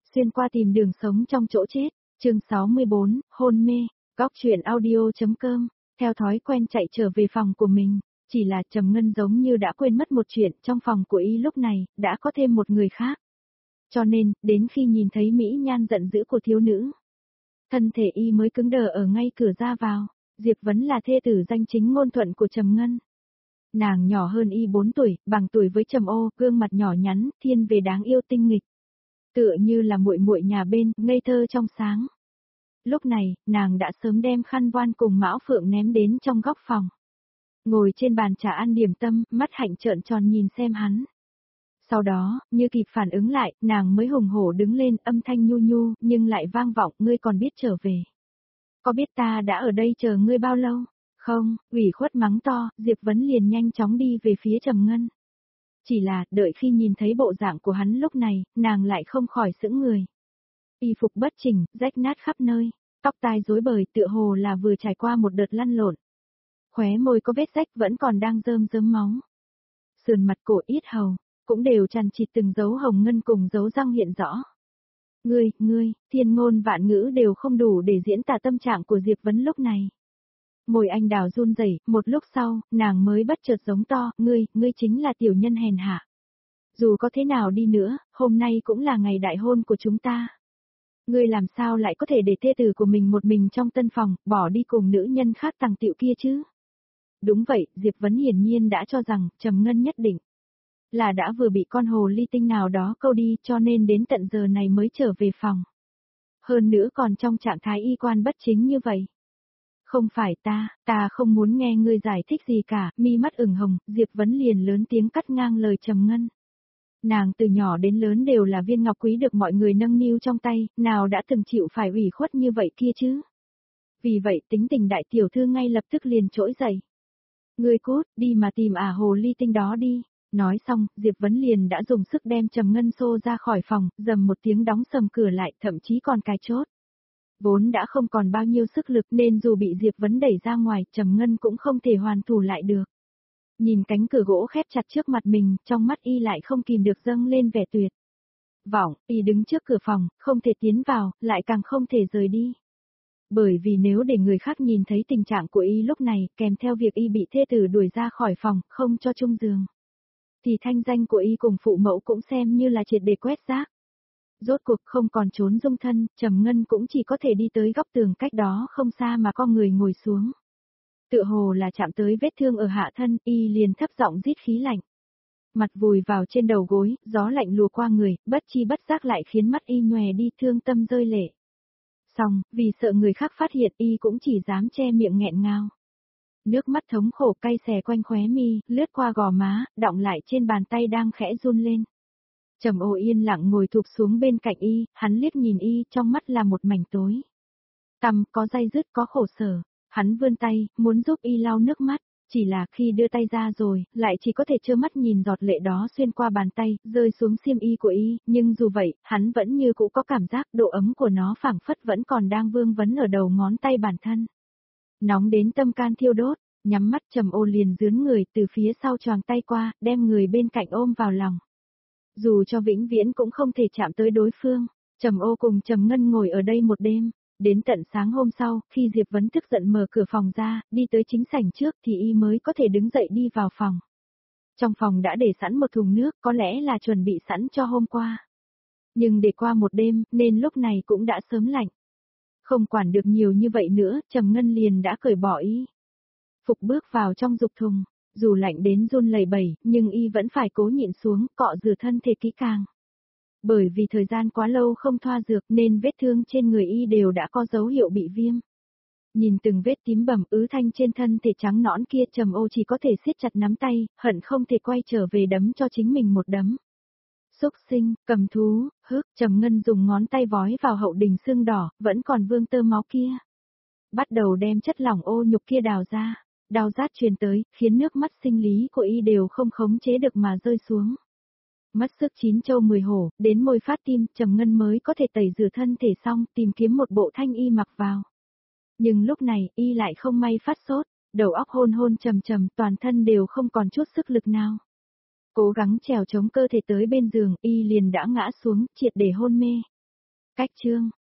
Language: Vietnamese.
Xuyên qua tìm đường sống trong chỗ chết, chương 64, hôn mê, góc truyện audio.com, theo thói quen chạy trở về phòng của mình, chỉ là Trầm Ngân giống như đã quên mất một chuyện, trong phòng của y lúc này, đã có thêm một người khác. Cho nên, đến khi nhìn thấy mỹ nhan giận dữ của thiếu nữ, thân thể y mới cứng đờ ở ngay cửa ra vào. Diệp Vấn là thê tử danh chính ngôn thuận của Trầm Ngân. Nàng nhỏ hơn y 4 tuổi, bằng tuổi với Trầm Ô, gương mặt nhỏ nhắn, thiên về đáng yêu tinh nghịch. Tựa như là muội muội nhà bên, ngây thơ trong sáng. Lúc này, nàng đã sớm đem khăn voan cùng Mão Phượng ném đến trong góc phòng. Ngồi trên bàn trà ăn điểm tâm, mắt hạnh trợn tròn nhìn xem hắn. Sau đó, như kịp phản ứng lại, nàng mới hùng hổ đứng lên, âm thanh nhu nhu, nhưng lại vang vọng, ngươi còn biết trở về. Có biết ta đã ở đây chờ ngươi bao lâu? Không, ủy khuất mắng to, Diệp Vấn liền nhanh chóng đi về phía Trầm Ngân. Chỉ là, đợi khi nhìn thấy bộ dạng của hắn lúc này, nàng lại không khỏi sững người. Y phục bất chỉnh, rách nát khắp nơi, tóc tai rối bời tựa hồ là vừa trải qua một đợt lăn lộn. Khóe môi có vết rách vẫn còn đang rơm rớm máu. Sườn mặt cổ yết hầu, cũng đều chằng chịt từng dấu hồng ngân cùng dấu răng hiện rõ. Ngươi, thiên ngôn vạn ngữ đều không đủ để diễn tả tâm trạng của Diệp Vấn lúc này. Môi anh đào run rẩy, một lúc sau, nàng mới bất chợt giống to, ngươi chính là tiểu nhân hèn hạ. Dù có thế nào đi nữa, hôm nay cũng là ngày đại hôn của chúng ta. Ngươi làm sao lại có thể để thê tử của mình một mình trong tân phòng, bỏ đi cùng nữ nhân khác tằng tiệu kia chứ? Đúng vậy, Diệp Vấn hiển nhiên đã cho rằng, Trầm Ngân nhất định là đã vừa bị con hồ ly tinh nào đó câu đi, cho nên đến tận giờ này mới trở về phòng. Hơn nữa còn trong trạng thái y quan bất chính như vậy. Không phải ta không muốn nghe ngươi giải thích gì cả, mi mắt ửng hồng, Diệp Vấn liền lớn tiếng cắt ngang lời Trầm Ngân. Nàng từ nhỏ đến lớn đều là viên ngọc quý được mọi người nâng niu trong tay, nào đã từng chịu phải ủy khuất như vậy kia chứ. Vì vậy tính tình đại tiểu thư ngay lập tức liền trỗi dậy. Ngươi cút, đi mà tìm hồ ly tinh đó đi. Nói xong, Diệp Vấn liền đã dùng sức đem Trầm Ngân xô ra khỏi phòng, dầm một tiếng đóng sầm cửa lại, thậm chí còn cài chốt. Vốn đã không còn bao nhiêu sức lực nên dù bị Diệp Vấn đẩy ra ngoài, Trầm Ngân cũng không thể hoàn thủ lại được. Nhìn cánh cửa gỗ khép chặt trước mặt mình, trong mắt y lại không kìm được dâng lên vẻ tuyệt vọng, y đứng trước cửa phòng, không thể tiến vào, lại càng không thể rời đi. Bởi vì nếu để người khác nhìn thấy tình trạng của y lúc này, kèm theo việc y bị thê tử đuổi ra khỏi phòng, không cho chung giường, thì thanh danh của y cùng phụ mẫu cũng xem như là triệt để quét rác. Rốt cuộc không còn trốn dung thân, Trầm Ngân cũng chỉ có thể đi tới góc tường cách đó không xa mà con người ngồi xuống. Tựa hồ là chạm tới vết thương ở hạ thân, y liền thấp giọng rít khí lạnh. Mặt vùi vào trên đầu gối, gió lạnh lùa qua người, bất chi bất giác lại khiến mắt y nhòe đi, thương tâm rơi lệ. Xong, vì sợ người khác phát hiện y cũng chỉ dám che miệng nghẹn ngào. Nước mắt thống khổ cay xè quanh khóe mi, lướt qua gò má, đọng lại trên bàn tay đang khẽ run lên. Trầm Ô yên lặng ngồi thụp xuống bên cạnh y, hắn liếc nhìn y, trong mắt là một mảnh tối tăm, có day dứt, có khổ sở. Hắn vươn tay, muốn giúp y lau nước mắt, chỉ là khi đưa tay ra rồi, lại chỉ có thể trơ mắt nhìn giọt lệ đó xuyên qua bàn tay, rơi xuống xiêm y của y, nhưng dù vậy, hắn vẫn như cũ có cảm giác độ ấm của nó phảng phất vẫn còn đang vương vấn ở đầu ngón tay bản thân. Nóng đến tâm can thiêu đốt, nhắm mắt Trầm Ô liền dướn người từ phía sau choàng tay qua, đem người bên cạnh ôm vào lòng. Dù cho vĩnh viễn cũng không thể chạm tới đối phương, Trầm Ô cùng Trầm Ngân ngồi ở đây một đêm. Đến tận sáng hôm sau, khi Diệp Vấn tức giận mở cửa phòng ra, đi tới chính sảnh trước thì y mới có thể đứng dậy đi vào phòng. Trong phòng đã để sẵn một thùng nước, có lẽ là chuẩn bị sẵn cho hôm qua. Nhưng để qua một đêm, nên lúc này cũng đã sớm lạnh. Không quản được nhiều như vậy nữa, Trầm Ngân liền đã cởi bỏ y phục bước vào trong dục thùng, dù lạnh đến run lẩy bẩy, nhưng y vẫn phải cố nhịn xuống, cọ rửa thân thể kỹ càng. Bởi vì thời gian quá lâu không thoa dược nên vết thương trên người y đều đã có dấu hiệu bị viêm. Nhìn từng vết tím bầm ứ thanh trên thân thể trắng nõn kia, Trầm Ô chỉ có thể siết chặt nắm tay, hận không thể quay trở về đấm cho chính mình một đấm. Xúc sinh, cầm thú, Trầm Ngân dùng ngón tay vói vào hậu đình xương đỏ, vẫn còn vương tơ máu kia. Bắt đầu đem chất lỏng ô nhục kia đào ra, đau rát truyền tới, khiến nước mắt sinh lý của y đều không khống chế được mà rơi xuống. Mất sức 9 châu 10 hổ, đến môi phát tim, Trầm Ngân mới có thể tẩy rửa thân thể xong, tìm kiếm một bộ thanh y mặc vào. Nhưng lúc này, y lại không may phát sốt, đầu óc hôn hôn trầm trầm, toàn thân đều không còn chút sức lực nào. Cố gắng trèo chống cơ thể tới bên giường, y liền đã ngã xuống, triệt để hôn mê. Cách chương